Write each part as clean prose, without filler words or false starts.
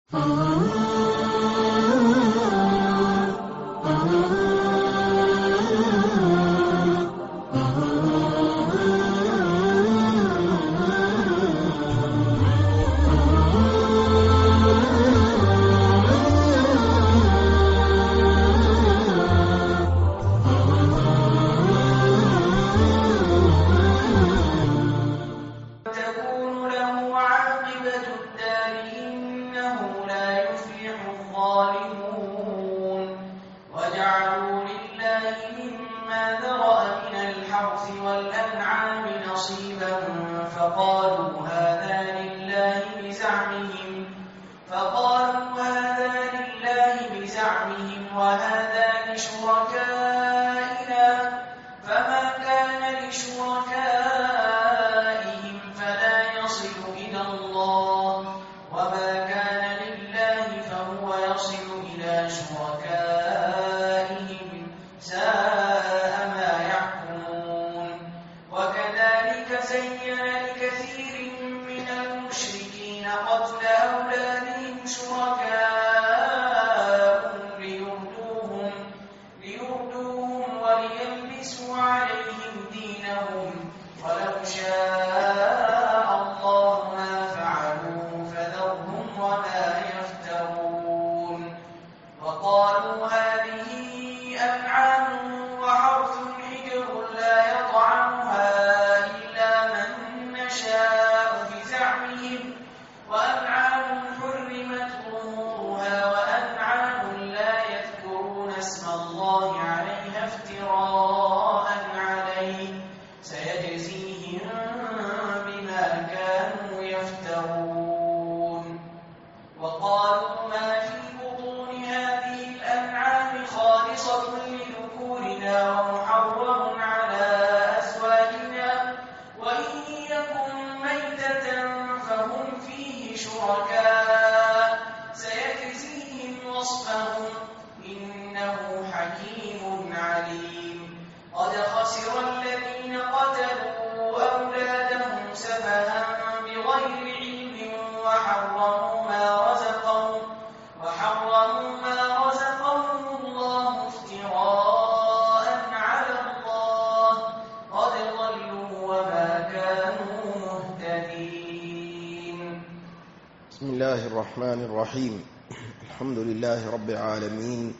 بسم الله الرحمن الرحيم. الحمد لله رب العالمين،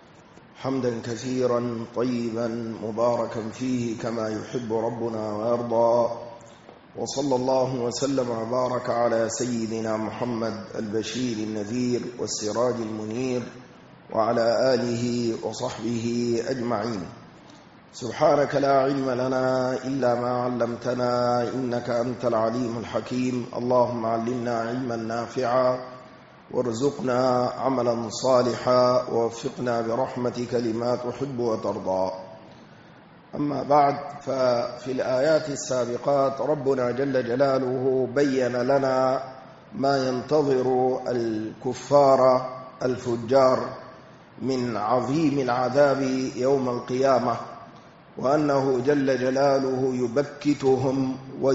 حمدا كثيرا طيبا مباركا فيه كما يحب ربنا ويرضى، وصلى الله وسلم وبارك على سيدنا محمد البشير النذير والسراج المنير وعلى آله وصحبه أجمعين. سبحانك لا علم لنا إلا ما علمتنا إنك أنت العليم الحكيم. اللهم علمنا علما نافعا وارزقنا عملا صالحا ووفقنا برحمتك لما تحب وترضى. أما بعد، ففي الآيات السابقات ربنا جل جلاله بين لنا ما ينتظر الكفار الفجار من عظيم العذاب يوم القيامة، وأنه جل جلاله يبكتهم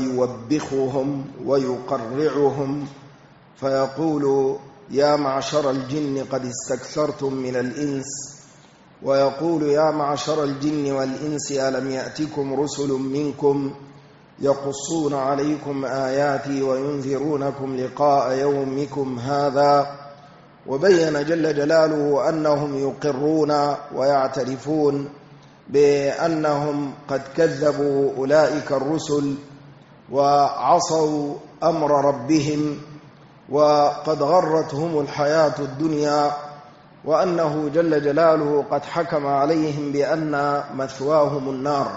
ويوبخهم ويقرعهم فيقول: يا معشر الجن قد استكثرتم من الإنس، ويقول: يا معشر الجن والإنس ألم يأتكم رسل منكم يقصون عليكم آياتي وينذرونكم لقاء يومكم هذا. وبين جل جلاله أنهم يقرون ويعترفون بأنهم قد كذبوا أولئك الرسل وعصوا أمر ربهم وقد غرتهم الحياة الدنيا، وأنه جل جلاله قد حكم عليهم بأن مثواهم النار.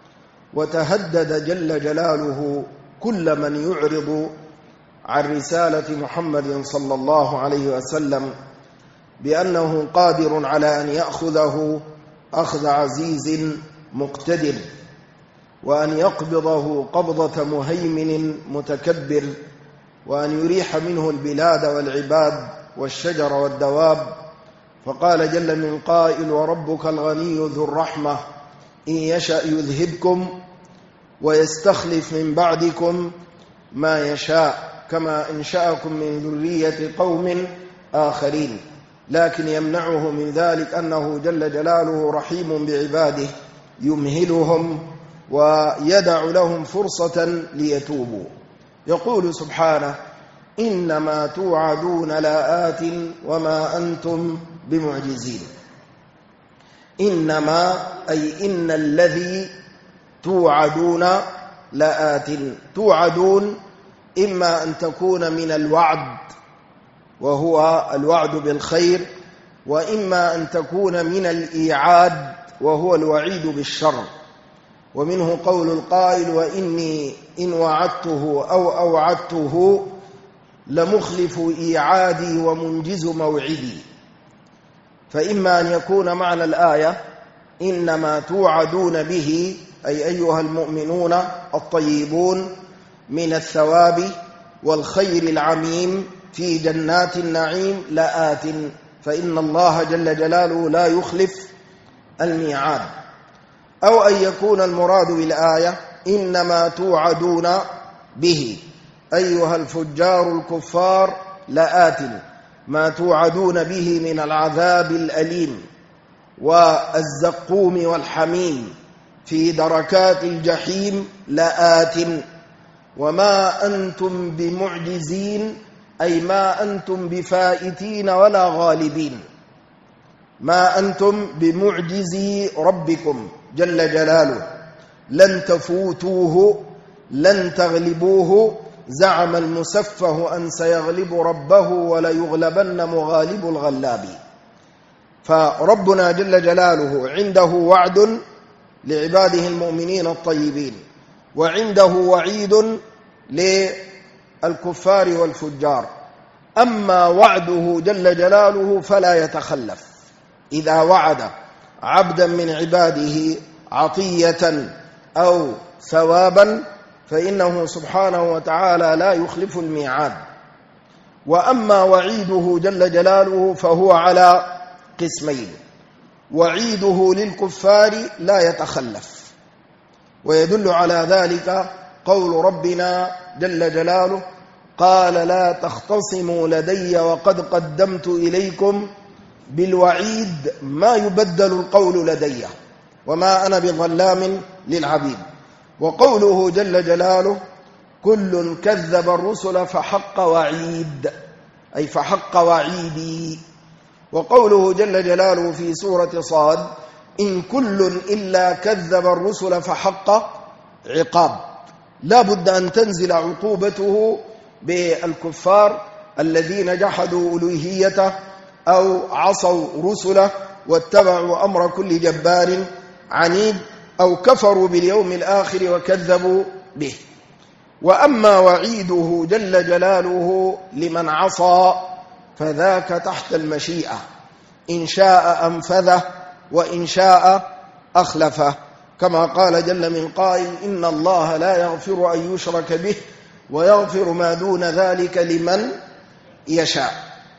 وتهدد جل جلاله كل من يعرض عن رسالة محمد صلى الله عليه وسلم بأنه قادر على أن يأخذه أخذ عزيز مقتدر، وأن يقبضه قبضة مهيمن متكبر، وأن يريح منه البلاد والعباد والشجر والدواب. فقال جل من قائل: وربك الغني ذو الرحمة إن يشأ يذهبكم ويستخلف من بعدكم ما يشاء كما أنشأكم من ذرية قوم آخرين، لكن يمنعه من ذلك أنه جل جلاله رحيم بعباده يمهلهم ويدع لهم فرصة ليتوبوا. يقول سبحانه: إنما توعدون لآت وما أنتم بمعجزين. إنما أي إن الذي توعدون لآت. توعدون إما أن تكون من الوعد وهو الوعد بالخير، وإما أن تكون من الإيعاد وهو الوعيد بالشر. ومنه قول القائل: وإني إن وعدته أو أوعدته لمخلف إيعادي ومنجز موعدي. فإما أن يكون معنى الآية إنما توعدون به أي أيها المؤمنون الطيبون من الثواب والخير العميم في جنات النعيم لآت، فإن الله جل جلاله لا يخلف الميعاد. أو أن يكون المراد بالآية إنما توعدون به أيها الفجار الكفار لآت، ما توعدون به من العذاب الأليم والزقوم والحميم في دركات الجحيم لآت، وما أنتم بمعجزين أي ما أنتم بفائتين ولا غالبين. ما أنتم بمعجزي ربكم جل جلاله، لن تفوتوه لن تغلبوه. زعم المسفه أن سيغلب ربه وليغلبن مغالب الغلاب. فربنا جل جلاله عنده وعد لعباده المؤمنين الطيبين، وعنده وعيد للكفار والفجار. أما وعده جل جلاله فلا يتخلف. إذا وعد عبدا من عباده عطية أو ثوابا فإنه سبحانه وتعالى لا يخلف الميعاد. وأما وعيده جل جلاله فهو على قسمين: وعيده للكفار لا يتخلف، ويدل على ذلك قول ربنا جل جلاله: قال لا تختصموا لدي وقد قدمت إليكم بالوعيد ما يبدل القول لدي وما أنا بظلام للعبيد. وقوله جل جلاله: كل كذب الرسل فحق وعيد أي فحق وعيدي. وقوله جل جلاله في سورة صاد: إن كل إلا كذب الرسل فحق عقاب. لا بد أن تنزل عقوبته بالكفار الذين جحدوا ألوهيته أو عصوا رسله واتبعوا أمر كل جبار عنيد، أو كفروا باليوم الآخر وكذبوا به. وأما وعيده جل جلاله لمن عصى فذاك تحت المشيئة، إن شاء أنفذه وإن شاء أخلفه، كما قال جل من قائل: إن الله لا يغفر أن يشرك به ويغفر ما دون ذلك لمن يشاء.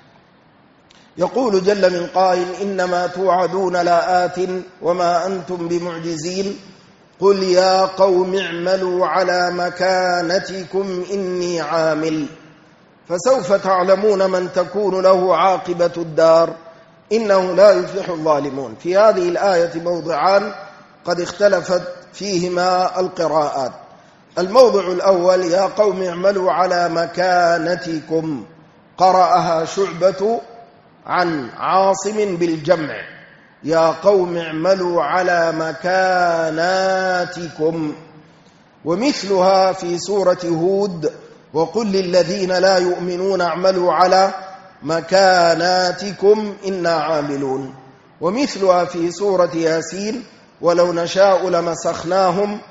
يقول جل من قائل: إنما توعدون لآت وما أنتم بمعجزين. قل يا قوم اعملوا على مكانتكم إني عامل فسوف تعلمون من تكون له عاقبة الدار إنه لا يفلح الظالمون. في هذه الآية موضعان قد اختلفت فيهما القراءات. الموضع الأول: يا قوم اعملوا على مكانتكم، قرأها شعبة عن عاصم بالجمع: يا قوم اعملوا على مكاناتكم. ومثلها في سورة هود: وقل للذين لا يؤمنون اعملوا على مكاناتكم إنا عاملون. ومثلها في سورة ياسين: ولو نشاء لمسخناهم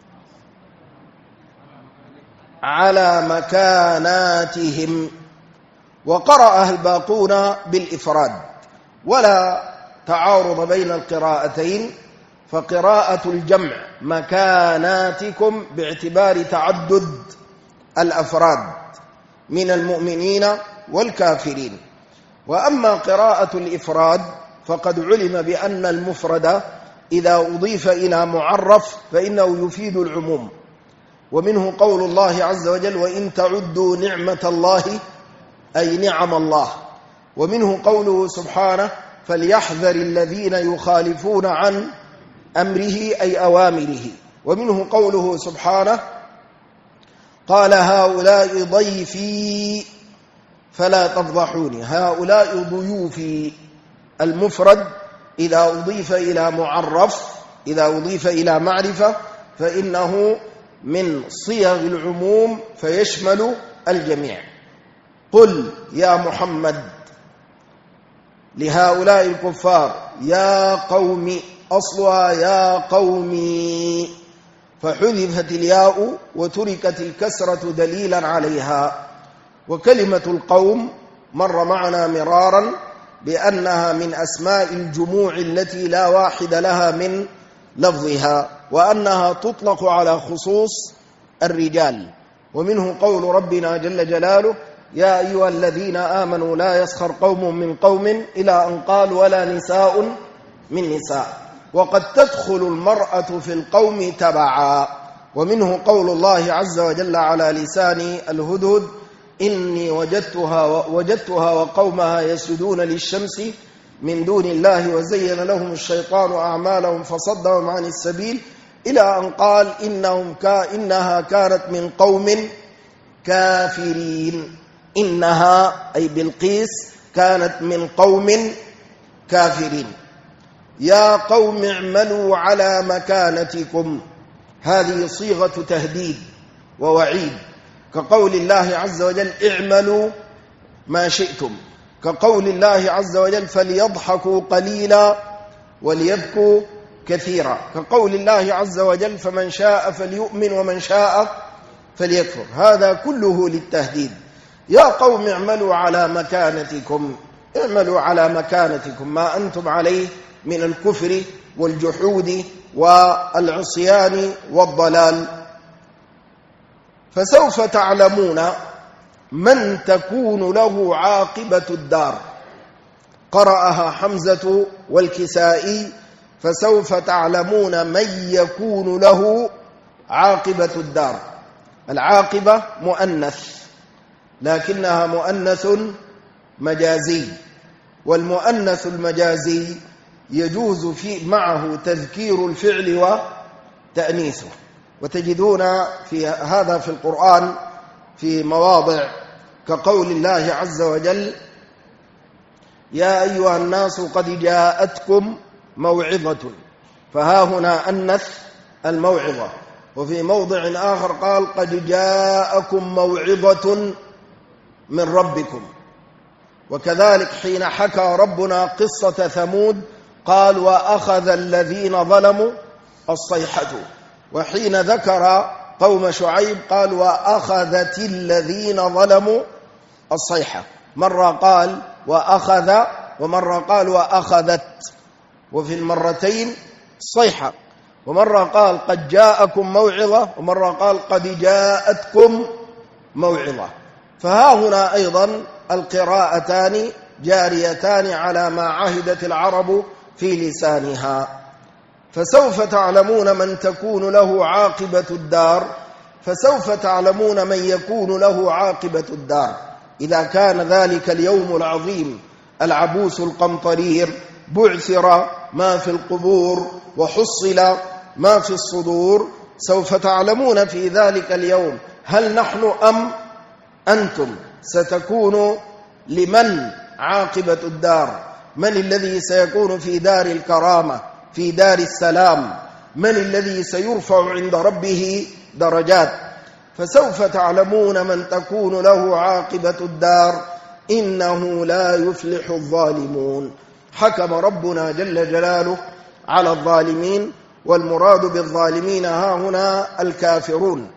على مكاناتهم. وقرأها الباقون بالإفراد، ولا تعارض بين القراءتين، فقراءة الجمع مكاناتكم باعتبار تعدد الأفراد من المؤمنين والكافرين. وأما قراءة الإفراد فقد علم بأن المفرد إذا أضيف إلى معرف فإنه يفيد العموم. ومنه قول الله عز وجل: وإن تعدوا نعمة الله أي نعم الله. ومنه قوله سبحانه فليحذر الذين يخالفون عن أمره أي أوامره. ومنه قوله سبحانه قال هؤلاء ضيفي فلا تفضحوني. هؤلاء ضيوفي، المفرد إذا أضيف إلى معرف، إذا أضيف إلى معرفة فإنه من صيغ العموم فيشمل الجميع. قل يا محمد لهؤلاء الكفار يا قوم، أصلها يا قومي، فحذفت الياء وتركت الكسرة دليلا عليها. وكلمة القوم مر معنا مرارا بأنها من أسماء الجموع التي لا واحد لها من لفظها، وأنها تطلق على خصوص الرجال. ومنه قول ربنا جل جلاله يا أيها الذين آمنوا لا يسخر قوم من قوم إلى أن قال ولا نساء من نساء، وقد تدخل المرأة في القوم تبعا. ومنه قول الله عز وجل على لسان الهدهد إني وجدتها وقومها يسجدون للشمس من دون الله وزين لهم الشيطان أعمالهم فصدهم عن السبيل، إلى أن قال إنها كانت من قوم كافرين. إنها أي بلقيس كانت من قوم كافرين. يا قوم اعملوا على مكانتكم، هذه صيغة تهديد ووعيد، كقول الله عز وجل اعملوا ما شئتم، كقول الله عز وجل فليضحكوا قليلا وليبكوا كثيرا، كقول الله عز وجل فمن شاء فليؤمن ومن شاء فليكفر. هذا كله للتهديد. يا قوم اعملوا على مكانتكم، اعملوا على مكانتكم ما أنتم عليه من الكفر والجحود والعصيان والضلال. فسوف تعلمون من تكون له عاقبة الدار. قرأها حمزة والكسائي فسوف تعلمون من يكون له عاقبة الدار. العاقبة مؤنث لكنها مؤنث مجازي، والمؤنث المجازي يجوز معه تذكير الفعل وتأنيثه. وتجدون في هذا في القرآن في مواضع كقول الله عز وجل يا أيها الناس قد جاءتكم موعظة، فها هنا أنث الموعظة. وفي موضع آخر قال قد جاءكم موعظة من ربكم. وكذلك حين حكى ربنا قصة ثمود قال وأخذ الذين ظلموا الصيحة، وحين ذكر قوم شعيب قال وأخذت الذين ظلموا الصيحة. مرة قال وأخذ ومرة قال وأخذت، وفي المرتين صيحة. ومرة قال قد جاءكم موعظة ومرة قال قد جاءتكم موعظة. فها هنا أيضا القراءتان جاريتان على ما عهدت العرب في لسانها. فسوف تعلمون من تكون له عاقبة الدار، فسوف تعلمون من يكون له عاقبة الدار. إذا كان ذلك اليوم العظيم العبوس القمطرير بعثر ما في القبور وحصل ما في الصدور، سوف تعلمون في ذلك اليوم هل نحن أم أنتم. ستكون لمن عاقبة الدار، من الذي سيكون في دار الكرامة في دار السلام، من الذي سيرفع عند ربه درجات. فسوف تعلمون من تكون له عاقبة الدار إنه لا يفلح الظالمون. حكم ربنا جل جلاله على الظالمين، والمراد بالظالمين ها هنا الكافرون.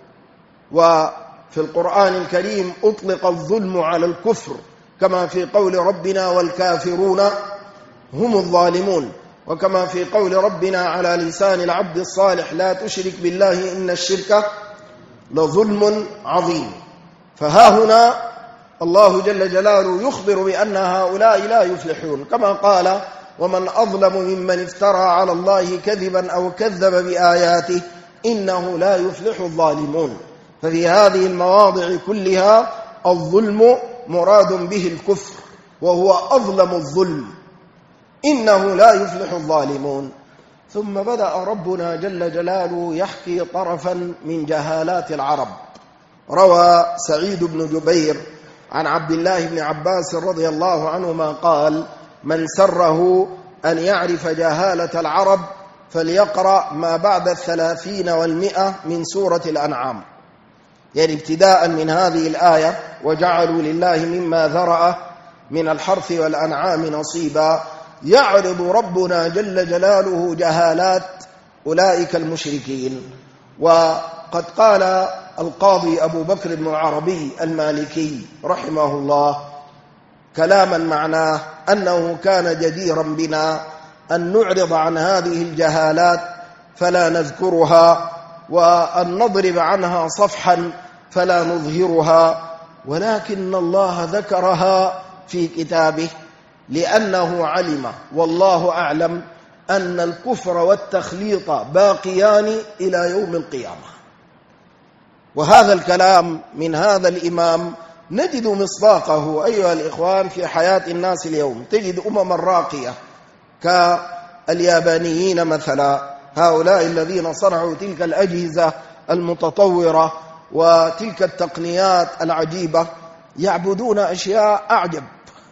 وفي القرآن الكريم أطلق الظلم على الكفر كما في قول ربنا والكافرون هم الظالمون، وكما في قول ربنا على لسان العبد الصالح لا تشرك بالله إن الشرك لظلم عظيم. فها هنا الله جل جلاله يخبر بأن هؤلاء لا يفلحون، كما قال ومن أظلم ممن افترى على الله كذبا أو كذب بآياته إنه لا يفلح الظالمون. ففي هذه المواضع كلها الظلم مراد به الكفر، وهو أظلم الظلم، إنه لا يفلح الظالمون. ثم بدأ ربنا جل جلاله يحكي طرفا من جهالات العرب. روى سعيد بن جبير عن عبد الله بن عباس رضي الله عنهما قال: من سره أن يعرف جهالة العرب فليقرأ ما بعد 30 و100 من سورة الأنعام، يعني ابتداء من هذه الآية: وجعلوا لله مما ذرأ من الحرث والأنعام نصيبا. يعرض ربنا جل جلاله جهالات أولئك المشركين. وقد قال القاضي أبو بكر بن العربي المالكي رحمه الله كلاما معناه أنه كان جديرا بنا أن نعرض عن هذه الجهالات فلا نذكرها، وأن نضرب عنها صفحا فلا نظهرها، ولكن الله ذكرها في كتابه لأنه علم والله أعلم أن الكفر والتخليط باقيان إلى يوم القيامة. وهذا الكلام من هذا الإمام نجد مصداقه أيها الإخوان في حياة الناس اليوم. تجد أمما راقية كاليابانيين مثلا، هؤلاء الذين صنعوا تلك الأجهزة المتطورة وتلك التقنيات العجيبة، يعبدون أشياء أعجب،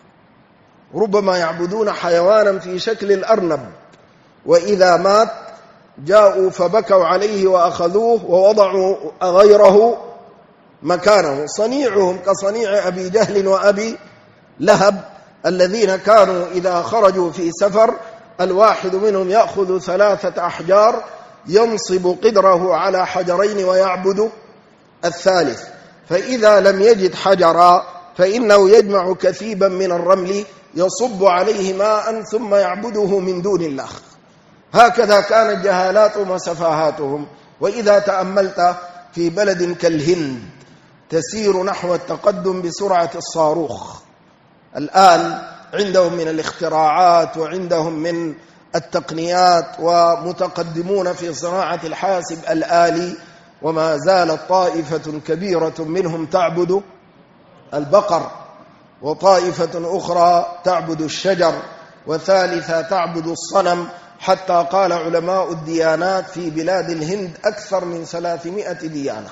ربما يعبدون حيوانا في شكل الأرنب، وإذا مات جاءوا فبكوا عليه وأخذوه ووضعوا غيره مكانه، صنيعهم كصنيع أبي جهل وأبي لهب، الذين كانوا إذا خرجوا في سفر الواحد منهم يأخذ 3 أحجار ينصب قدره على حجرين ويعبد الثالث، فإذا لم يجد حجرا فإنه يجمع كثيبا من الرمل يصب عليه ماء ثم يعبده من دون الله. هكذا كانت جهالاتهم وسفاهاتهم. وإذا تأملت في بلد كالهند تسير نحو التقدم بسرعة الصاروخ، الآن عندهم من الاختراعات وعندهم من التقنيات ومتقدمون في صناعة الحاسب الآلي، وما زالت طائفة كبيرة منهم تعبد البقر، وطائفة أخرى تعبد الشجر، وثالثة تعبد الصنم، حتى قال علماء الديانات في بلاد الهند أكثر من 300 ديانة،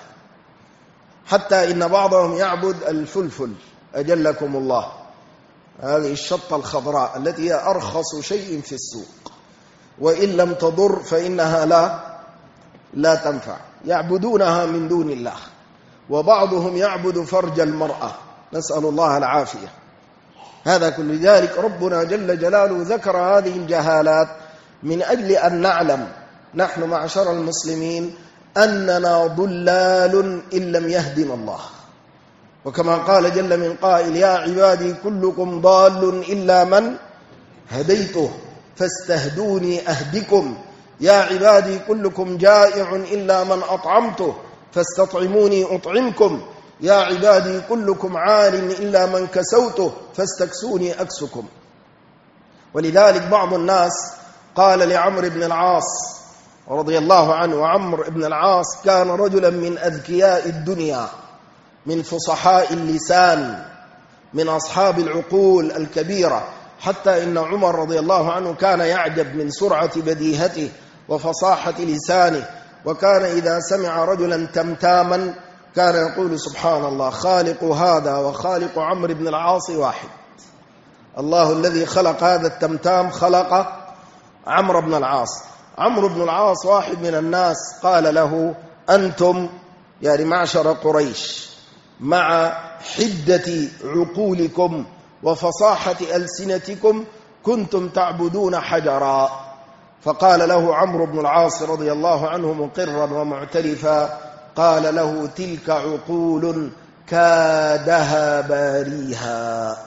حتى إن بعضهم يعبد الفلفل أجلكم الله، هذه الشطة الخضراء التي هي أرخص شيء في السوق، وإن لم تضر فإنها لا تنفع، يعبدونها من دون الله. وبعضهم يعبد فرج المرأة، نسأل الله العافية. هذا كل ذلك ربنا جل جلاله ذكر هذه الجهالات من أجل أن نعلم نحن معشر المسلمين أننا ضلال إن لم يهدنا الله. وكما قال جل من قائل: يا عبادي كلكم ضال إلا من هديته فاستهدوني أهدكم، يا عبادي كلكم جائع إلا من أطعمته فاستطعموني أطعمكم، يا عبادي كلكم عار إلا من كسوته فاستكسوني أكسكم. ولذلك بعض الناس قال لعمرو بن العاص رضي الله عنه، وعمرو بن العاص كان رجلا من أذكياء الدنيا، من فصحاء اللسان، من أصحاب العقول الكبيرة، حتى إن عمر رضي الله عنه كان يعجب من سرعة بديهته وفصاحة لسانه، وكان إذا سمع رجلا تمتاما كان يقول: سبحان الله، خالق هذا وخالق عمرو بن العاص واحد، الله الذي خلق هذا التمتام خلق عمرو بن العاص. عمرو بن العاص واحد من الناس قال له: أنتم يعني معشر قريش مع حدة عقولكم وفصاحة ألسنتكم كنتم تعبدون حجرا. فقال له عمرو بن العاص رضي الله عنه مقرا ومعترفا، قال له: تلك عقول كادها باريها،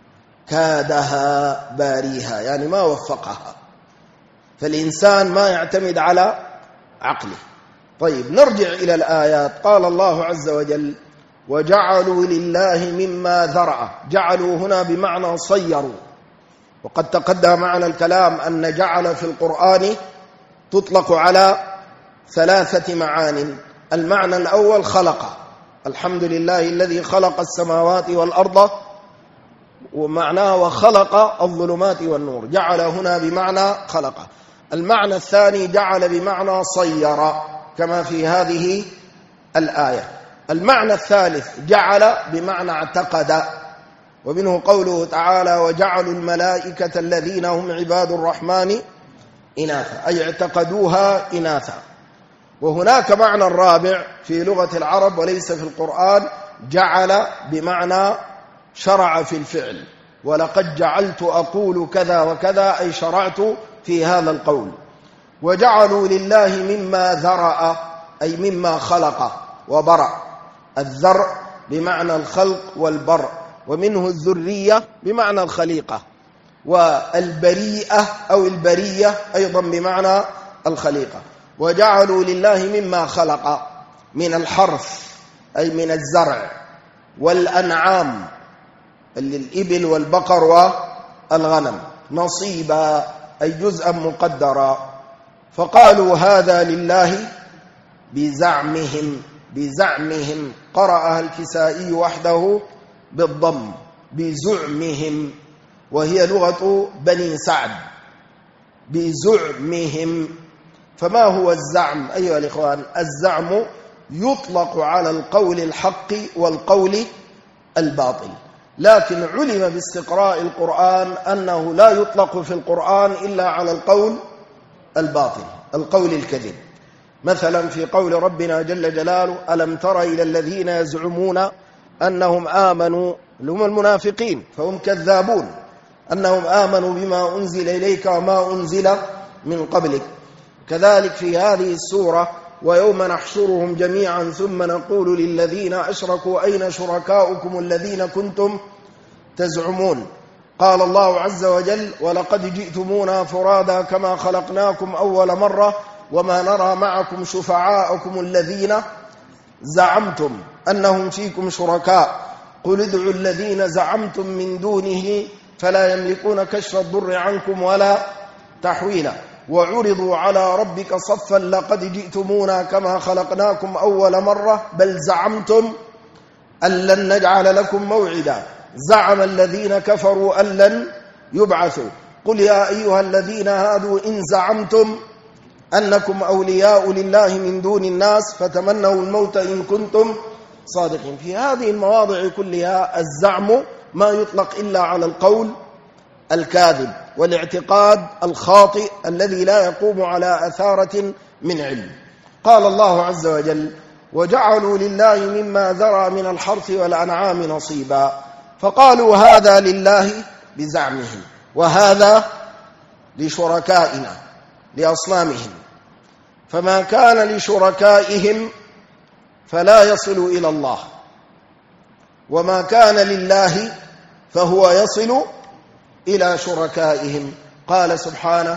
كادها باريها، يعني ما وفقها، فالإنسان ما يعتمد على عقله. طيب نرجع إلى الآيات. قال الله عز وجل: وجعلوا لله مما ذرأ. جعلوا هنا بمعنى صيروا، وقد تقدم معنا الكلام أن جعل في القرآن تطلق على 3 معان. المعنى الأول خلق، الحمد لله الذي خلق السماوات والأرض ومعناه وخلق الظلمات والنور، جعل هنا بمعنى خلق. المعنى الثاني جعل بمعنى صير كما في هذه الآية. المعنى الثالث جعل بمعنى اعتقد، ومنه قوله تعالى وجعلوا الملائكة الذين هم عباد الرحمن إناثا، أي اعتقدوها إناثا. وهناك معنى رابع في لغة العرب وليس في القرآن، جعل بمعنى شرع في الفعل، ولقد جعلت أقول كذا وكذا، أي شرعت في هذا القول. وجعلوا لله مما ذرأ، أي مما خلق وبرأ. الذرء بمعنى الخلق والبرء، ومنه الذرية بمعنى الخليقة، والبريئة أو البرية أيضا بمعنى الخليقة. وجعلوا لله مما خلق من الحرث أي من الزرع، والأنعام الإبل والبقر والغنم، نصيبا أي جزءا مقدرا. فقالوا هذا لله بزعمهم قرأها الكسائي وحده بالضم، بزعمهم، وهي لغة بني سعد، بزعمهم. فما هو الزعم أيها الإخوان؟ الزعم يطلق على القول الحق والقول الباطل، لكن علم باستقراء القرآن أنه لا يطلق في القرآن إلا على القول الباطل، القول الكذب. مثلا في قول ربنا جل جلاله ألم تر إلى الذين يزعمون أنهم آمنوا، هم المنافقين فهم كذابون، أنهم آمنوا بما أنزل إليك وما أنزل من قبلك. كذلك في هذه السورة ويوم نحشرهم جميعا ثم نقول للذين أشركوا أين شركاؤكم الذين كنتم تزعمون. قال الله عز وجل ولقد جئتمونا فرادا كما خلقناكم أول مرة وما نرى معكم شفعاءكم الذين زعمتم أنهم فيكم شركاء قل ادعوا الذين زعمتم من دونه فلا يملكون كشف الضر عنكم ولا تحويلا وعرضوا على ربك صفا لقد جئتمونا كما خلقناكم أول مرة بل زعمتم أن لن نجعل لكم موعدا زعم الذين كفروا أن لن يبعثوا قل يا أيها الذين هادوا إن زعمتم أنكم أولياء لله من دون الناس فتمنوا الموت إن كنتم صادقين. في هذه المواضع كلها الزعم ما يطلق إلا على القول الكاذب والاعتقاد الخاطئ الذي لا يقوم على أثارة من علم. قال الله عز وجل وجعلوا لله مما ذرى من الحرث والأنعام نصيبا فقالوا هذا لله بزعمهم وهذا لشركائنا لأصنامهم فما كان لشركائهم فلا يصل إلى الله وما كان لله فهو يصل إلى شركائهم. قال سبحانه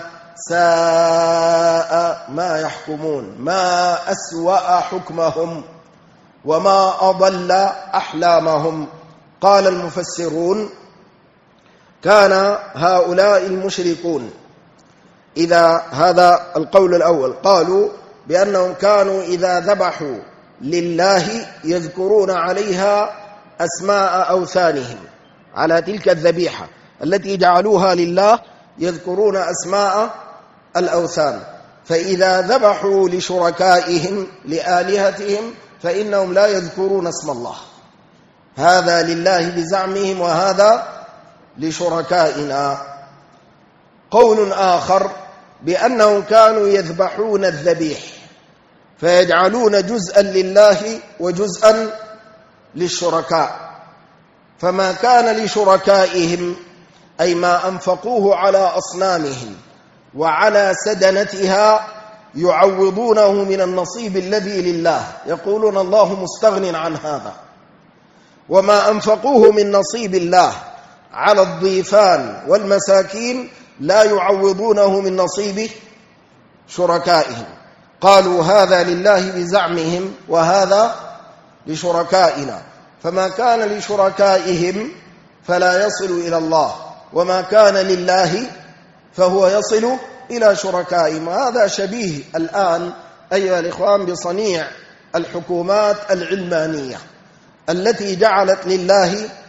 ساء ما يحكمون ما أسوأ حكمهم وما أضل أحلامهم. قال المفسرون كان هؤلاء المشركون إذا هذا القول الأول قالوا بأنهم كانوا إذا ذبحوا لله يذكرون عليها أسماء أوثانهم على تلك الذبيحة التي جعلوها لله يذكرون أسماء الأوثان فإذا ذبحوا لشركائهم لآلهتهم فإنهم لا يذكرون اسم الله هذا لله بزعمهم وهذا لشركائنا. قول آخر بأنهم كانوا يذبحون الذبيح فيجعلون جزءا لله وجزءا للشركاء فما كان لشركائهم أي ما أنفقوه على أصنامهم وعلى سدنتها يعوضونه من النصيب الذي لله يقولون الله مستغن عن هذا وما أنفقوه من نصيب الله على الضيفان والمساكين لا يعوضونه من نصيب شركائهم. قالوا هذا لله بزعمهم وهذا لشركائنا فما كان لشركائهم فلا يصل إلى الله وما كان لله فهو يصل إلى شركائهم. هذا شبيه الآن أيها الإخوان بصنيع الحكومات العلمانية التي جعلت لله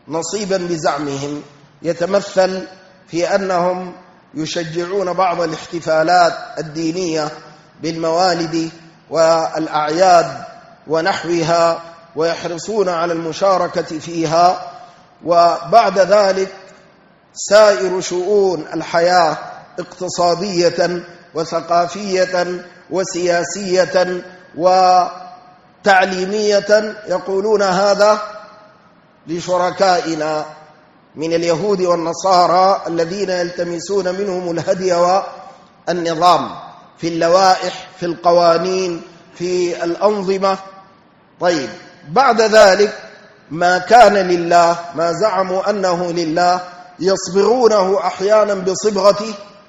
نصيبا بزعمهم، يتمثل في أنهم يشجعون بعض الاحتفالات الدينية بالموالد والأعياد ونحوها، ويحرصون على المشاركة فيها. وبعد ذلك سائر شؤون الحياة اقتصادية وثقافية وسياسية وتعليمية يقولون هذا لشركائنا من اليهود والنصارى الذين يلتمسون منهم الهدي والنظام في اللوائح، في القوانين، في الأنظمة. طيب، بعد ذلك ما كان لله، ما زعموا أنه لله، يصبغونه أحيانا بصبغة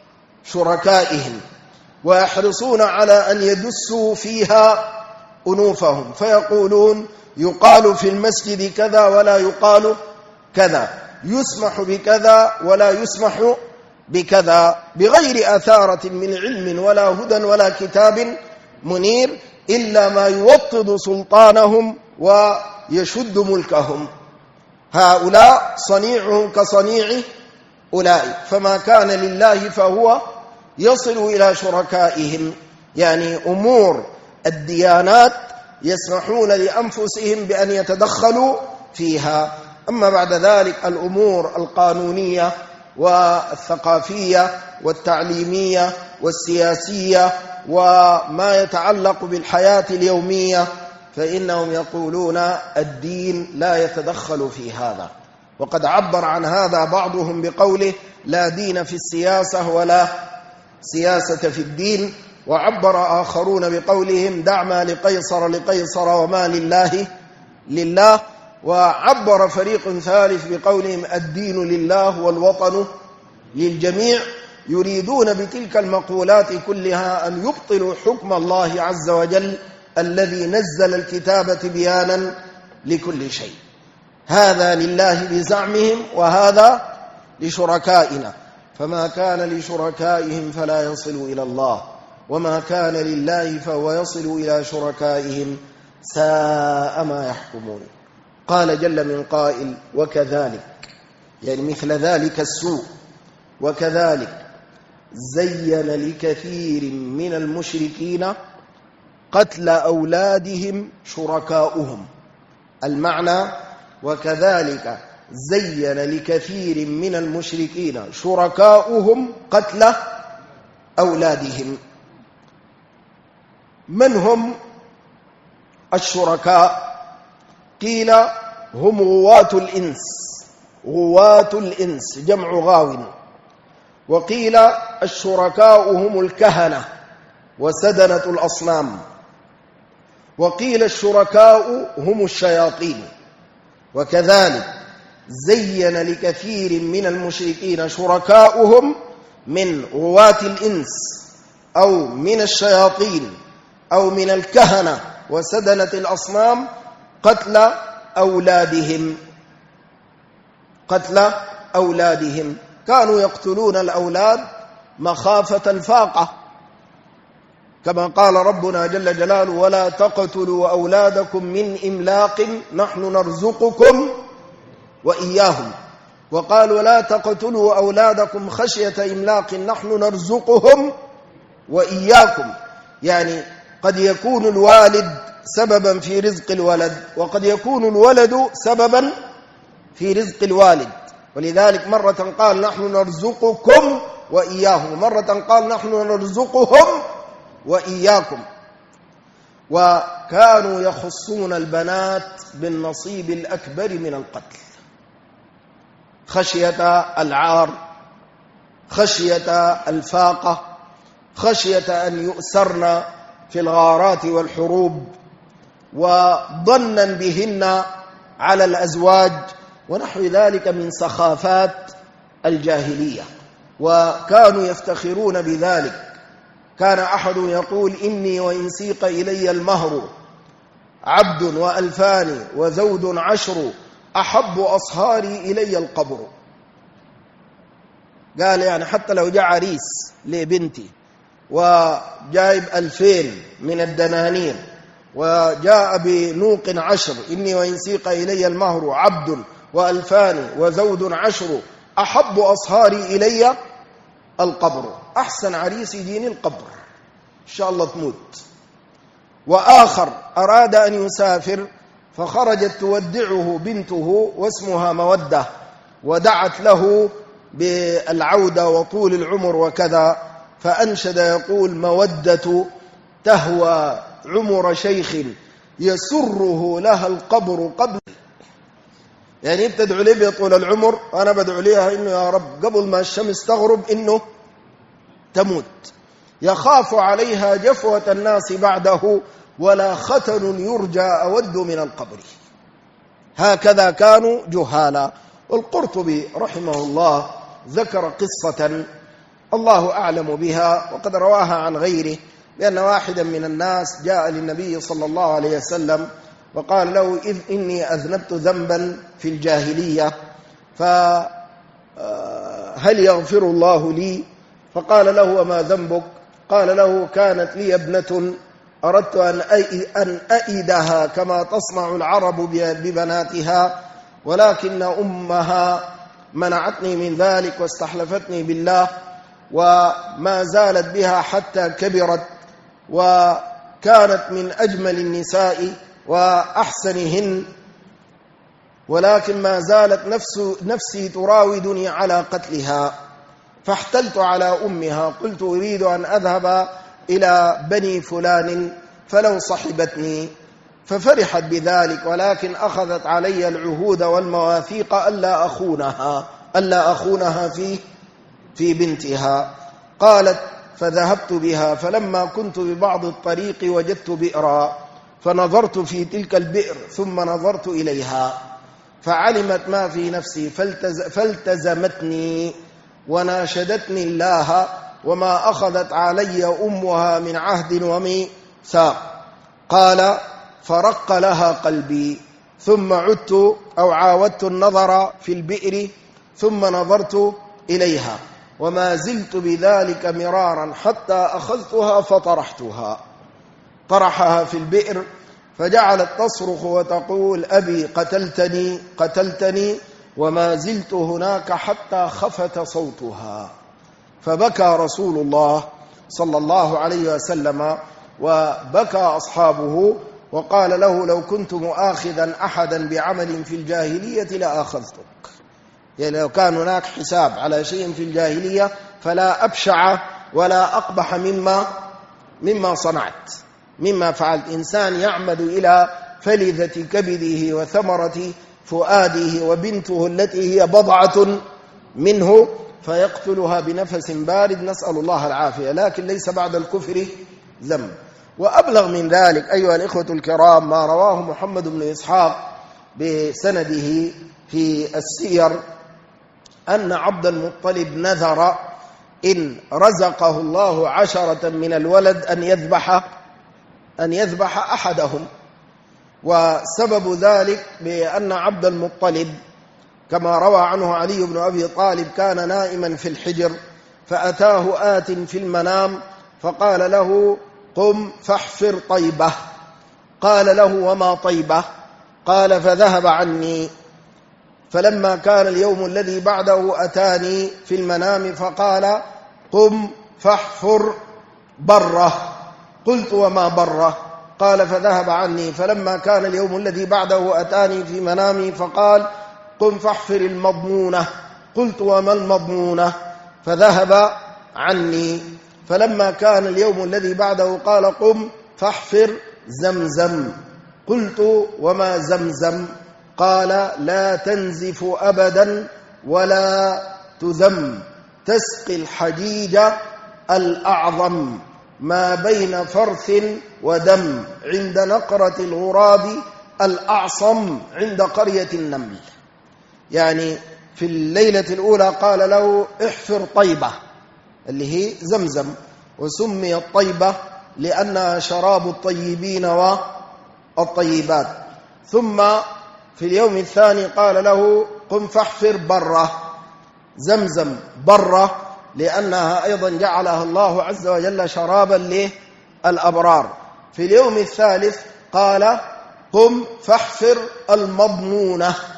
شركائهم، ويحرصون على أن يدسوا فيها أنوفهم، فيقولون يقال في المسجد كذا ولا يقال كذا، يسمح بكذا ولا يسمح بكذا، بغير أثارة من علم ولا هدى ولا كتاب منير، إلا ما يوطد سلطانهم ويشد ملكهم. هؤلاء صنيعهم كصنيع أولئك، فما كان لله فهو يصل إلى شركائهم، يعني أمور الديانات يسمحون لأنفسهم بأن يتدخلوا فيها. أما بعد ذلك الأمور القانونية والثقافية والتعليمية والسياسية وما يتعلق بالحياة اليومية فإنهم يقولون الدين لا يتدخل في هذا. وقد عبر عن هذا بعضهم بقوله لا دين في السياسة ولا سياسة في الدين، وعبر آخرون بقولهم دع ما لقيصر لقيصر وما لله لله، وعبر فريق ثالث بقولهم الدين لله والوطن للجميع، يريدون بتلك المقولات كلها أن يبطلوا حكم الله عز وجل الذي نزل الكتاب بيانا لكل شيء. هذا لله بزعمهم وهذا لشركائنا، فما كان لشركائهم فلا يصل إلى الله، وما كان لله فهو يصل إلى شركائهم، ساء ما يحكمون. قال جل من قائل وكذلك، يعني مثل ذلك السوء، وكذلك زين لكثير من المشركين قتل أولادهم شركاؤهم. المعنى وكذلك زين لكثير من المشركين شركاؤهم قتل أولادهم. من هم الشركاء؟ قيل هم غواة الإنس، غواة الإنس جمع غاو. وقيل الشركاء هم الكهنة وسدنة الأصنام. وقيل الشركاء هم الشياطين. وكذلك زين لكثير من المشركين شركاؤهم من غواة الإنس أو من الشياطين أو من الكهنة وسدنة الأصنام قتل أولادهم. قتل أولادهم، كانوا يقتلون الأولاد مخافة الفاقة، كما قال ربنا جل جلاله ولا تقتلوا أولادكم من إملاق نحن نرزقكم وإياهم. وقال ولا تقتلوا أولادكم خشية إملاق نحن نرزقهم وإياكم، يعني قد يكون الوالد سببا في رزق الولد، وقد يكون الولد سببا في رزق الوالد. ولذلك مرة قال نحن نرزقكم وإياهم، مرة قال نحن نرزقهم وإياكم. وكانوا يخصون البنات بالنصيب الأكبر من القتل خشية العار، خشية الفاقة، خشية أن يؤسرن في الغارات والحروب، وظنا بهن على الأزواج ونحو ذلك من سخافات الجاهلية، وكانوا يفتخرون بذلك. كان أحد يقول إني وإن سيق إلي المهر عبد وألفان وزود عشر أحب أصهاري إلي القبر. قال يعني حتى لو جاء عريس لبنتي وجايب 2000 من الدنانير وجاء بنوق 10، إني وإن سيق إلي المهر عبد وألفان وزود 10 أحب أصهاري إلي القبر. أحسن عريس يجيني القبر، إن شاء الله تموت. وآخر أراد أن يسافر فخرجت تودعه بنته واسمها مودة، ودعت له بالعودة وطول العمر وكذا، فأنشد يقول: مودة تهوى عمر شيخ يسره لها القبر قبل. يعني بتدعو لي بطول العمر، وأنا بدعو ليها إنه يا رب قبل ما الشمس تغرب إنه تموت. يخاف عليها جفوة الناس بعده، ولا ختن يرجى أود من القبر. هكذا كانوا جهالا. والقرطبي رحمه الله ذكر قصة الله أعلم بها، وقد رواها عن غيره، بأن واحدا من الناس جاء للنبي صلى الله عليه وسلم وقال له: إذ إني أذنبت ذنبا في الجاهلية فهل يغفر الله لي؟ فقال له: وما ذنبك؟ قال له: كانت لي ابنة أردت أن أئدها كما تصنع العرب ببناتها، ولكن أمها منعتني من ذلك واستحلفتني بالله، وما زالت بها حتى كبرت، وكانت من أجمل النساء وأحسنهن، ولكن ما زالت نفسي تراودني على قتلها، فاحتلت على أمها. قلت: أريد أن أذهب إلى بني فلان فلو صحبتني، ففرحت بذلك، ولكن أخذت علي العهود والمواثيق ألا أخونها في بنتها. قالت: فذهبت بها، فلما كنت ببعض الطريق وجدت بئرا، فنظرت في تلك البئر ثم نظرت إليها، فعلمت ما في نفسي فالتزمتني وناشدتني الله، وما أخذت علي أمها من عهد وميثاق. قال: فرق لها قلبي، ثم عدت أو عاودت النظر في البئر ثم نظرت إليها، وما زلت بذلك مرارا حتى أخذتها طرحها في البئر، فجعلت تصرخ وتقول: أبي قتلتني، وما زلت هناك حتى خفت صوتها. فبكى رسول الله صلى الله عليه وسلم، وبكى أصحابه، وقال له: لو كنت مؤاخذا أحدا بعمل في الجاهلية لأخذتك. يعني لو كان هناك حساب على شيء في الجاهلية فلا أبشع ولا أقبح مما صنعت، مما فعلت. إنسان يعمد إلى فلذة كبده وثمرة فؤاده وبنته التي هي بضعة منه فيقتلها بنفس بارد، نسأل الله العافية، لكن ليس بعد الكفر ذنب. وأبلغ من ذلك أيها الإخوة الكرام ما رواه محمد بن إسحاق بسنده في السير أن عبد المطلب نذر إن رزقه الله 10 من الولد أن يذبح أحدهم. وسبب ذلك بأن عبد المطلب كما روى عنه علي بن أبي طالب كان نائما في الحجر، فأتاه آت في المنام فقال له: قم فاحفر طيبة. قال له: وما طيبة؟ قال: فذهب عني. فلما كان اليوم الذي بعده أتاني في المنام فقال: قم فاحفر برة. قلت: وما برة؟ قال: فذهب عني. فلما كان اليوم الذي بعده أتاني في منامي فقال: قم فاحفر المضمونة. قلت: وما المضمونة؟ فذهب عني. فلما كان اليوم الذي بعده قال: قم فاحفر زمزم. قلت: وما زمزم؟ قال: لا تنزف أبدا ولا تذم، تسقي الحجيج الأعظم ما بين فرث ودم عند نقرة الغراب الأعصم عند قرية النمل. يعني في الليلة الأولى قال له: احفر طيبة اللي هي زمزم، وسميت طيبة لأنها شراب الطيبين والطيبات. ثم في اليوم الثاني قال له: قم فاحفر برة، زمزم برة لأنها أيضا جعلها الله عز وجل شرابا للأبرار. في اليوم الثالث قال: قم فاحفر المضمونة،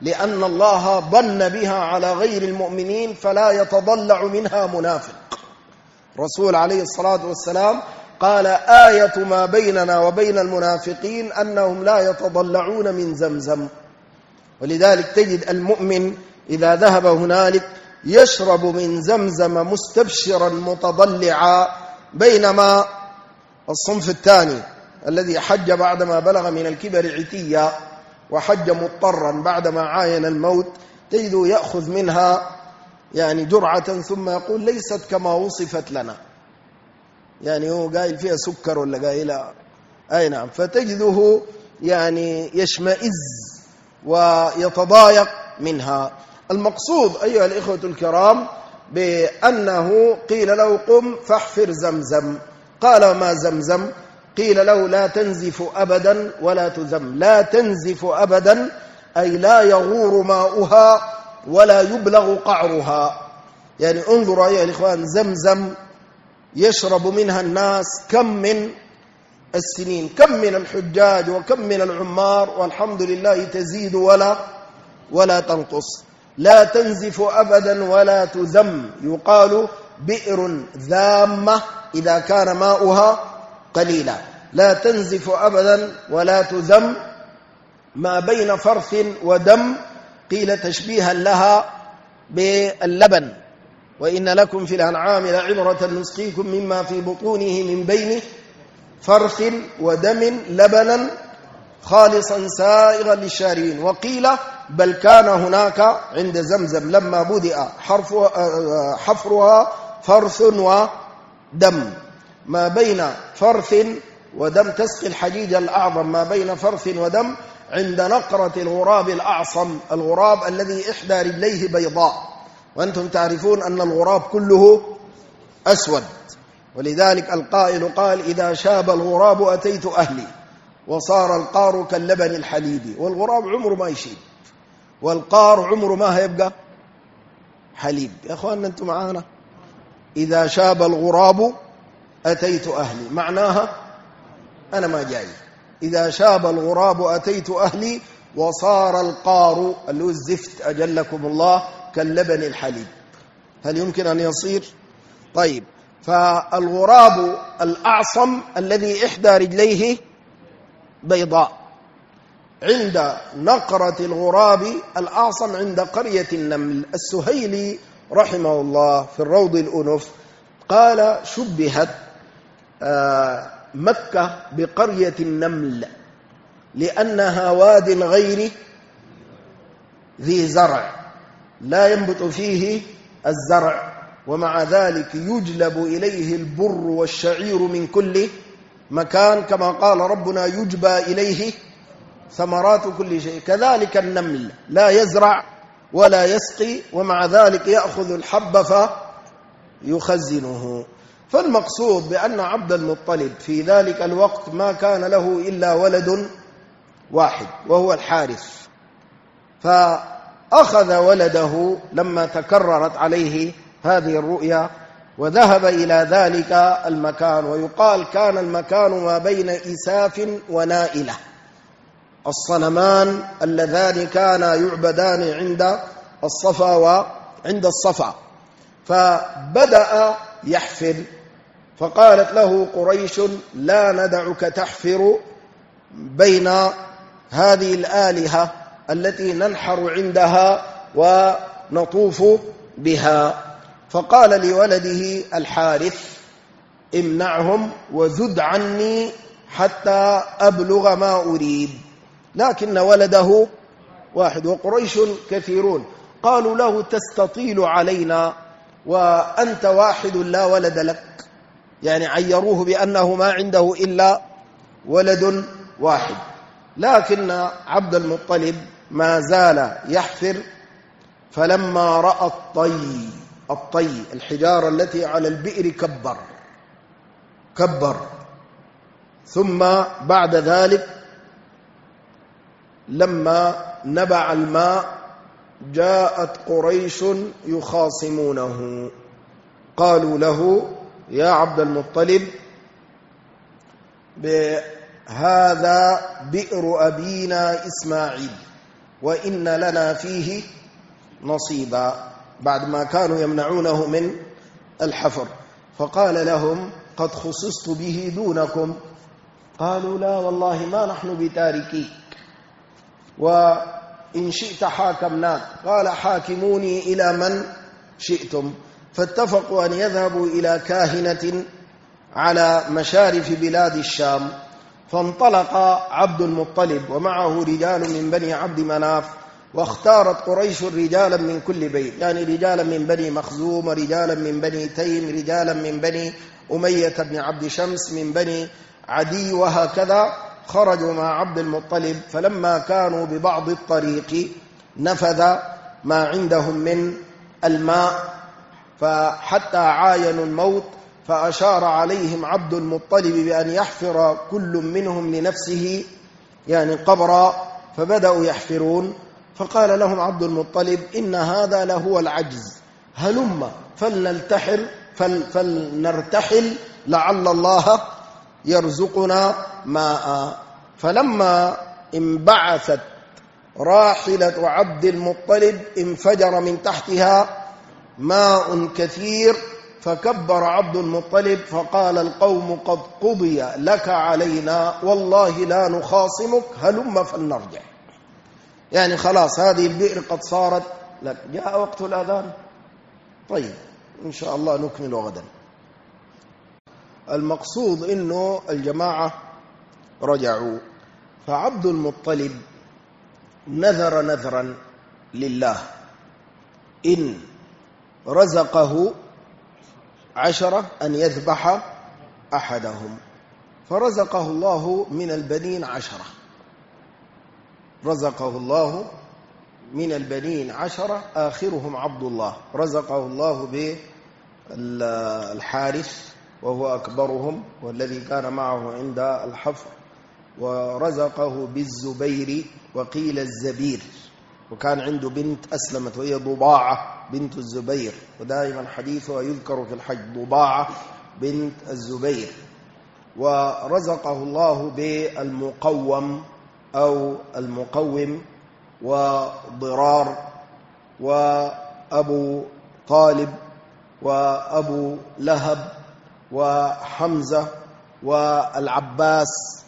لأن الله ضن بها على غير المؤمنين فلا يتضلع منها منافق. رسول عليه الصلاة والسلام قال آية ما بيننا وبين المنافقين أنهم لا يتضلعون من زمزم. ولذلك تجد المؤمن إذا ذهب هنالك يشرب من زمزم مستبشرا متضلعا، بينما الصنف الثاني الذي حج بعدما بلغ من الكبر عتيا وحج مضطرا بعدما عاين الموت تجده يأخذ منها يعني جرعة ثم يقول ليست كما وصفت لنا، يعني هو قايل فيها سكر ولا قايل أي نعم، فتجده يعني يشمئز ويتضايق منها. المقصود أيها الإخوة الكرام بأنه قيل له قم فاحفر زمزم، قال ما زمزم؟ قيل له لا تنزف أبدا ولا تذم. لا تنزف أبدا أي لا يغور ماؤها ولا يبلغ قعرها. يعني انظروا أيها الإخوان، زمزم يشرب منها الناس كم من السنين، كم من الحجاج وكم من العمار، والحمد لله تزيد ولا تنقص. لا تنزف أبدا ولا تذم، يقال بئر ذامة إذا كان ماؤها قليلا. لا تنزف أبدا ولا تذم، ما بين فرث ودم، قيل تشبيها لها باللبن، وإن لكم في الأنعام لعبرة نسقيكم مما في بطونه من بين فرث ودم لبنا خالصا سائغا للشاربين. وقيل بل كان هناك عند زمزم لما بدأ حفرها فرث ودم، ما بين فرث ودم تسقي الحجيج الأعظم، ما بين فرث ودم عند نقرة الغراب الأعصم، الغراب الذي إحدى رجليه بيضاء، وأنتم تعرفون أن الغراب كله أسود، ولذلك القائل قال إذا شاب الغراب أتيت أهلي وصار القار كاللبن الحليب. والغراب عمره ما يشيب، والقار عمره ما هيبقى حليب. يا أخواننا أنتم معانا؟ إذا شاب الغراب أتيت أهلي معناها أنا ما جاي. إذا شاب الغراب أتيت أهلي وصار القار اللي هو الزفت أجلكم الله كاللبن الحليب. هل يمكن أن يصير؟ طيب، فالغراب الأعصم الذي إحدى رجليه بيضاء عند نقرة الغراب الأعصم عند قرية النمل. السهيلي رحمه الله في الروض الأنف قال شبهت مكة بقرية النمل لأنها واد غير ذي زرع لا ينبت فيه الزرع، ومع ذلك يجلب إليه البر والشعير من كل مكان، كما قال ربنا يجبى إليه ثمرات كل شيء. كذلك النمل لا يزرع ولا يسقي، ومع ذلك يأخذ الحب فيخزنه. فالمقصود بأن عبد المطلب في ذلك الوقت ما كان له إلا ولد واحد وهو الحارث، فأخذ ولده لما تكررت عليه هذه الرؤيا وذهب إلى ذلك المكان. ويقال كان المكان ما بين إساف ونائلة، الصنمان اللذان كانا يعبدان عند الصفا وعند الصفا. فبدأ يحفر، فقالت له قريش لا ندعك تحفر بين هذه الآلهة التي ننحر عندها ونطوف بها. فقال لولده الحارث امنعهم وزد عني حتى أبلغ ما أريد، لكن ولده واحد وقريش كثيرون. قالوا له تستطيل علينا وأنت واحد لا ولد لك، يعني عيروه بأنه ما عنده إلا ولد واحد. لكن عبد المطلب ما زال يحفر، فلما رأى الطي الحجارة التي على البئر كبر، ثم بعد ذلك لما نبع الماء جاءت قريش يخاصمونه، قالوا له يا عبد المطلب هذا بئر أبينا إسماعيل، وإن لنا فيه نصيبا، بعد ما كانوا يمنعونه من الحفر. فقال لهم: قد خصصت به دونكم. قالوا: لا والله ما نحن بتاركيك، وإن شئت حاكمناك. قال: حاكموني إلى من شئتم. فاتفقوا أن يذهبوا إلى كاهنة على مشارف بلاد الشام. فانطلق عبد المطلب ومعه رجال من بني عبد مناف، واختارت قريش رجالا من كل بيت، يعني رجالا من بني مخزوم، ورجالا من بني تيم، رجالا من بني أمية بن عبد شمس، من بني عدي، وهكذا. خرجوا مع عبد المطلب، فلما كانوا ببعض الطريق نفذ ما عندهم من الماء، فحتى عاينوا الموت، فأشار عليهم عبد المطلب بأن يحفر كل منهم لنفسه يعني قبرا، فبدأوا يحفرون. فقال لهم عبد المطلب: إن هذا لهو العجز، هلم فلنرتحل لعل الله يرزقنا ماء. فلما انبعثت راحلة عبد المطلب انفجر من تحتها ماء كثير، فكبر عبد المطلب فقال: القوم قد قضي لك علينا، والله لا نخاصمك، هلم فلنرجع. يعني خلاص هذه البئر قد صارت لك. جاء وقت الأذان. طيب إن شاء الله نكمل غدا. المقصود إنه الجماعة رجعوا، فعبد المطلب نذر نذرا لله: إن رزقه 10 أن يذبح أحدهم. فرزقه الله من البنين 10، رزقه الله من البنين 10، آخرهم عبد الله. رزقه الله بالحارث وهو أكبرهم والذي كان معه عند الحفر، ورزقه بالزبير، وقيل الزبير، وكان عنده بنت أسلمت وهي ضباعة بنت الزبير، ودائما حديثها يذكر في الحج: ضباعة بنت الزبير. ورزقه الله بالمقوم أو المقوم، وضرار، وأبو طالب، وأبو لهب، وحمزة، والعباس،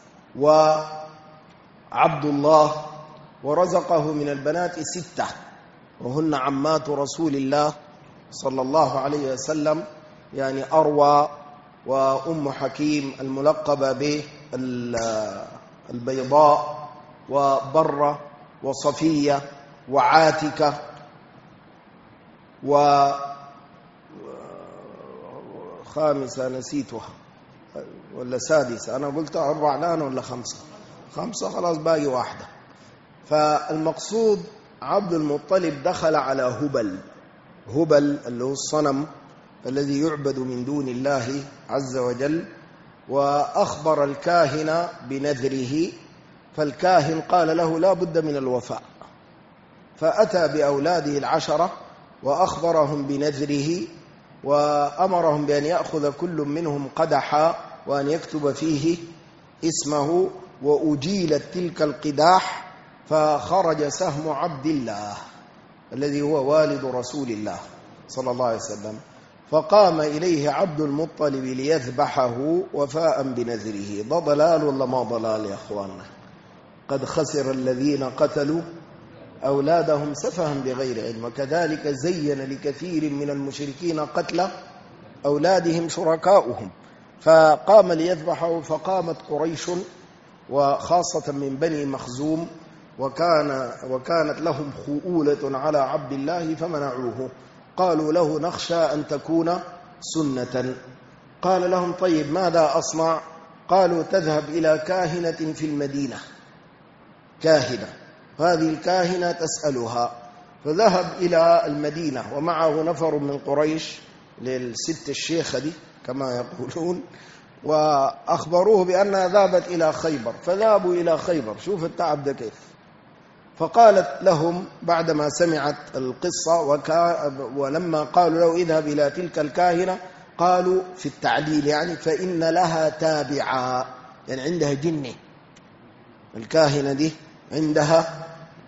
وعبد الله. ورزقه من البنات 6، وهن عمات رسول الله صلى الله عليه وسلم، يعني أروى، وأم حكيم الملقبة بالبيضاء، وبرة، وصفية، وعاتكة، وخامسة نسيتها ولا سادسة، أنا قلت 4 الآن ولا 5؟ 5 خلاص، باقي واحدة. فالمقصود عبد المطلب دخل على هبل اللي هو الصنم الذي يعبد من دون الله عز وجل، وأخبر الكاهن بنذره. فالكاهن قال له: لا بد من الوفاء. فأتى بأولاده 10 وأخبرهم بنذره، وأمرهم بأن يأخذ كل منهم قدحا وأن يكتب فيه اسمه، وأجيلت تلك القداح، فخرج سهم عبد الله الذي هو والد رسول الله صلى الله عليه وسلم، فقام إليه عبد المطلب ليذبحه وفاء بنذره. ده ضلال ولا ما ضلال يا أخواننا؟ قد خسر الذين قتلوا أولادهم سفها بغير علم، وكذلك زين لكثير من المشركين قتل أولادهم شركاؤهم. فقام ليذبحه، فقامت قريش وخاصة من بني مخزوم، وكانت لهم خؤولة على عبد الله فمنعوه. قالوا له: نخشى أن تكون سنة. قال لهم: طيب ماذا أصنع؟ قالوا: تذهب إلى كاهنة في المدينة، كاهنة، هذه الكاهنة تسألها. فذهب إلى المدينة ومعه نفر من قريش للست الشيخة دي كما يقولون، وأخبروه بأنها ذهبت إلى خيبر. فذهبوا إلى خيبر، شوف التعب ده كيف. فقالت لهم بعدما سمعت القصة، ولما قالوا له: اذهب إلى تلك الكاهنة، قالوا في التعليل يعني: فإن لها تابعا، يعني عندها جنة، الكاهنة دي عندها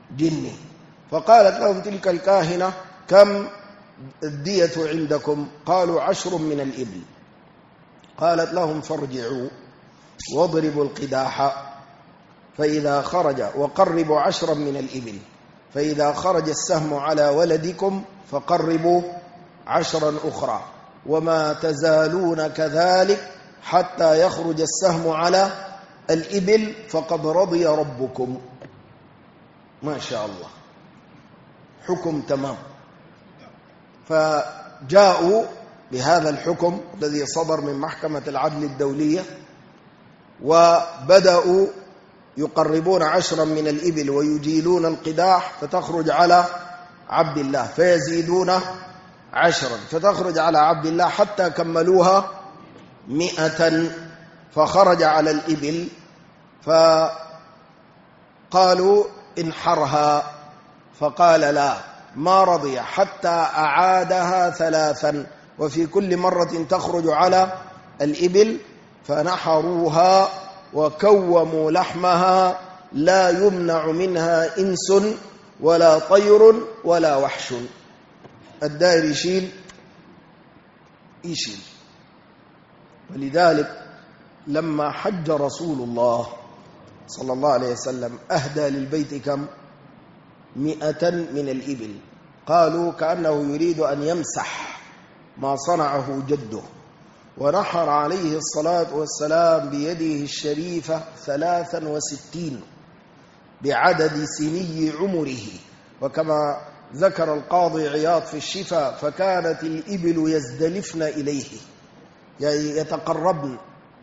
جني. فقالت لهم تلك الكاهنة: كم الدية عندكم؟ قالوا 10 من الإبل. قالت لهم: فارجعوا واضربوا القداح فإذا خرج، وقربوا 10 من الإبل، فإذا خرج السهم على ولدكم فقربوا 10 أخرى، وما تزالون كذلك حتى يخرج السهم على الإبل فقد رضي ربكم. ما شاء الله، حكم تمام. فجاءوا بهذا الحكم الذي صدر من محكمة العدل الدولية، وبدأوا يقربون 10 من الإبل ويجيلون القداح فتخرج على عبد الله، فيزيدون 10 فتخرج على عبد الله حتى كملوها 100. فخرج على الإبل فقالوا: انحرها. فقال: لا، ما رضي حتى أعادها 3، وفي كل مرة تخرج على الإبل فنحروها وكوموا لحمها، لا يمنع منها إنس ولا طير ولا وحش. الدائر يشيل. ولذلك لما حج رسول الله صلى الله عليه وسلم أهدى للبيت كم؟ 100 من الإبل. قالوا كأنه يريد أن يمسح ما صنعه جده، ونحر عليه الصلاة والسلام بيده الشريفة 63 بعدد سني عمره. وكما ذكر القاضي عياض في الشفاء: فكانت الإبل يزدلفن إليه، يعني يتقربن،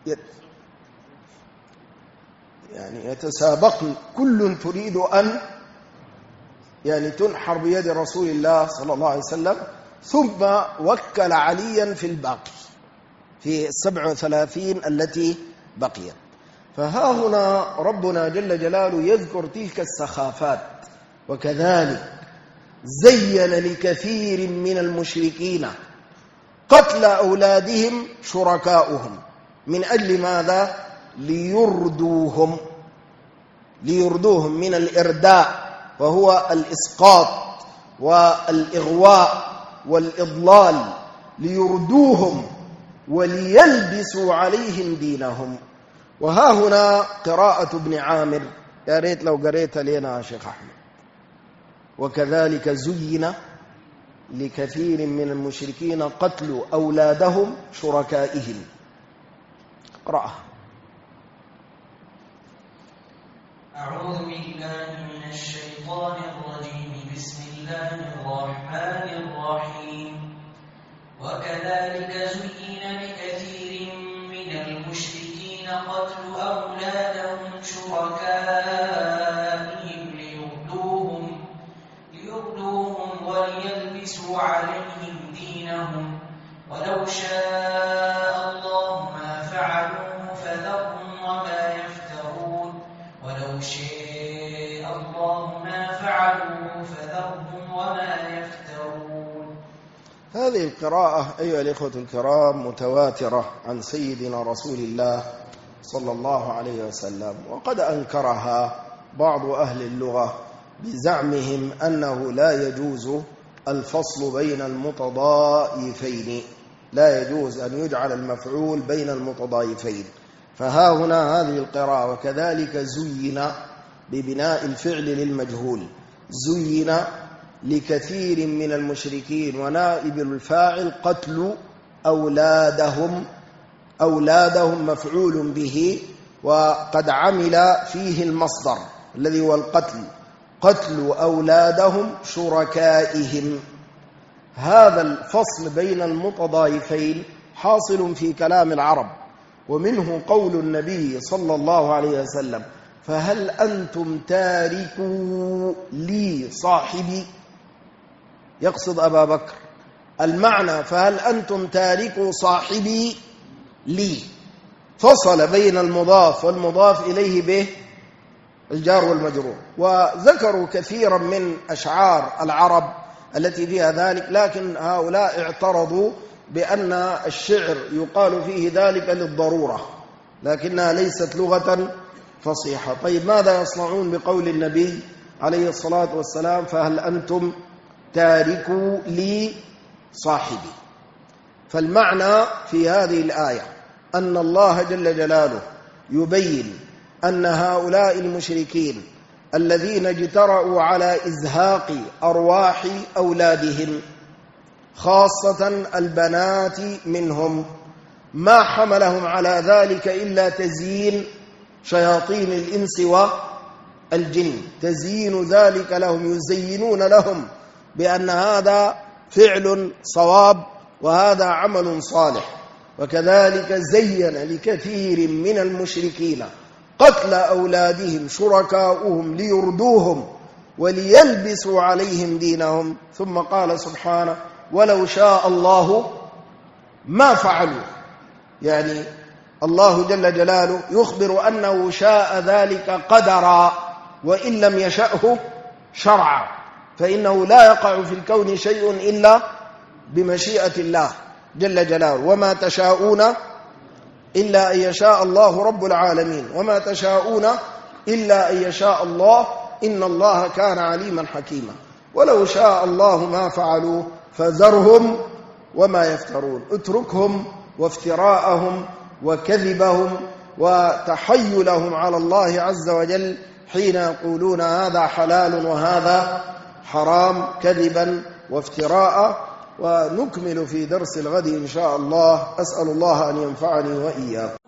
يعني يتسابقن، كل تريد أن يعني تنحر بيد رسول الله صلى الله عليه وسلم. ثم وكل عليا في الباقي، في 37 التي بقيت. فها هنا ربنا جل جلاله يذكر تلك السخافات. وكذلك زين لكثير من المشركين قتل أولادهم شركاؤهم. من أجل ماذا؟ ليردوهم من الإرداء، وهو الإسقاط والإغواء والإضلال، ليردوهم وليلبسوا عليهم دينهم. وها هنا قراءة ابن عامر، يا ريت لو قريت لنا يا شيخ أحمد. وكذلك زين لكثير من المشركين قتل أولادهم شركائهم. اقرأها. أعوذ بالله من الشيطان الرجيم. بسم الله الرحمن الرحيم. وكذلك زين لكثير من المشركين قتل أولادهم شركائهم ليردوهم وليلبسوا عليهم دينهم، ولو شاء الله ما فعلوه فذرهم وما يفترون. ولو شاء الله ما فعلوه فذرهم وما يفترون. هذه القراءة أيها الإخوة الكرام متواترة عن سيدنا رسول الله صلى الله عليه وسلم، وقد أنكرها بعض أهل اللغة بزعمهم أنه لا يجوز الفصل بين المتضايفين، لا يجوز أن يجعل المفعول بين المتضايفين. فها هنا هذه القراءة: وكذلك زين ببناء الفعل للمجهول، زين لكثير من المشركين، ونائب الفاعل قتل أولادهم مفعول به، وقد عمل فيه المصدر الذي هو القتل، قتل أولادهم شركائهم. هذا الفصل بين المتضايفين حاصل في كلام العرب، ومنه قول النبي صلى الله عليه وسلم: فهل أنتم تاركوا لي صاحبي؟ يقصد أبا بكر. المعنى: فهل أنتم تاركوا صاحبي لي، فصل بين المضاف والمضاف إليه به الجار والمجرور. وذكروا كثيرا من أشعار العرب التي فيها ذلك، لكن هؤلاء اعترضوا بأن الشعر يقال فيه ذلك للضرورة، لكنها ليست لغة فصيحة. طيب ماذا يصنعون بقول النبي عليه الصلاة والسلام: فهل أنتم تاركوا لي صاحبي؟ فالمعنى في هذه الآية أن الله جل جلاله يبين أن هؤلاء المشركين الذين اجترأوا على إزهاق أرواح أولادهم خاصة البنات منهم ما حملهم على ذلك إلا تزيين شياطين الإنس والجن، تزيين ذلك لهم، يزينون لهم بأن هذا فعل صواب وهذا عمل صالح. وكذلك زين لكثير من المشركين قتل أولادهم شركاؤهم ليردوهم وليلبسوا عليهم دينهم، ثم قال سبحانه: ولو شاء الله ما فعلوا. يعني الله جل جلاله يخبر أنه شاء ذلك قدرا، وإن لم يشأه شرعا، فإنه لا يقع في الكون شيء إلا بمشيئة الله جل جلاله. وما تشاءون إلا أن يشاء الله رب العالمين، وما تشاءون إلا أن يشاء الله، إن الله كان عليما حكيما. ولو شاء الله ما فعلوه فذرهم وما يفترون. اتركهم وافتراءهم وكذبهم وتحيلهم على الله عز وجل حين يقولون هذا حلال وهذا حرام، كذبا وافتراء. ونكمل في درس الغد إن شاء الله. أسأل الله أن ينفعني وإياكم.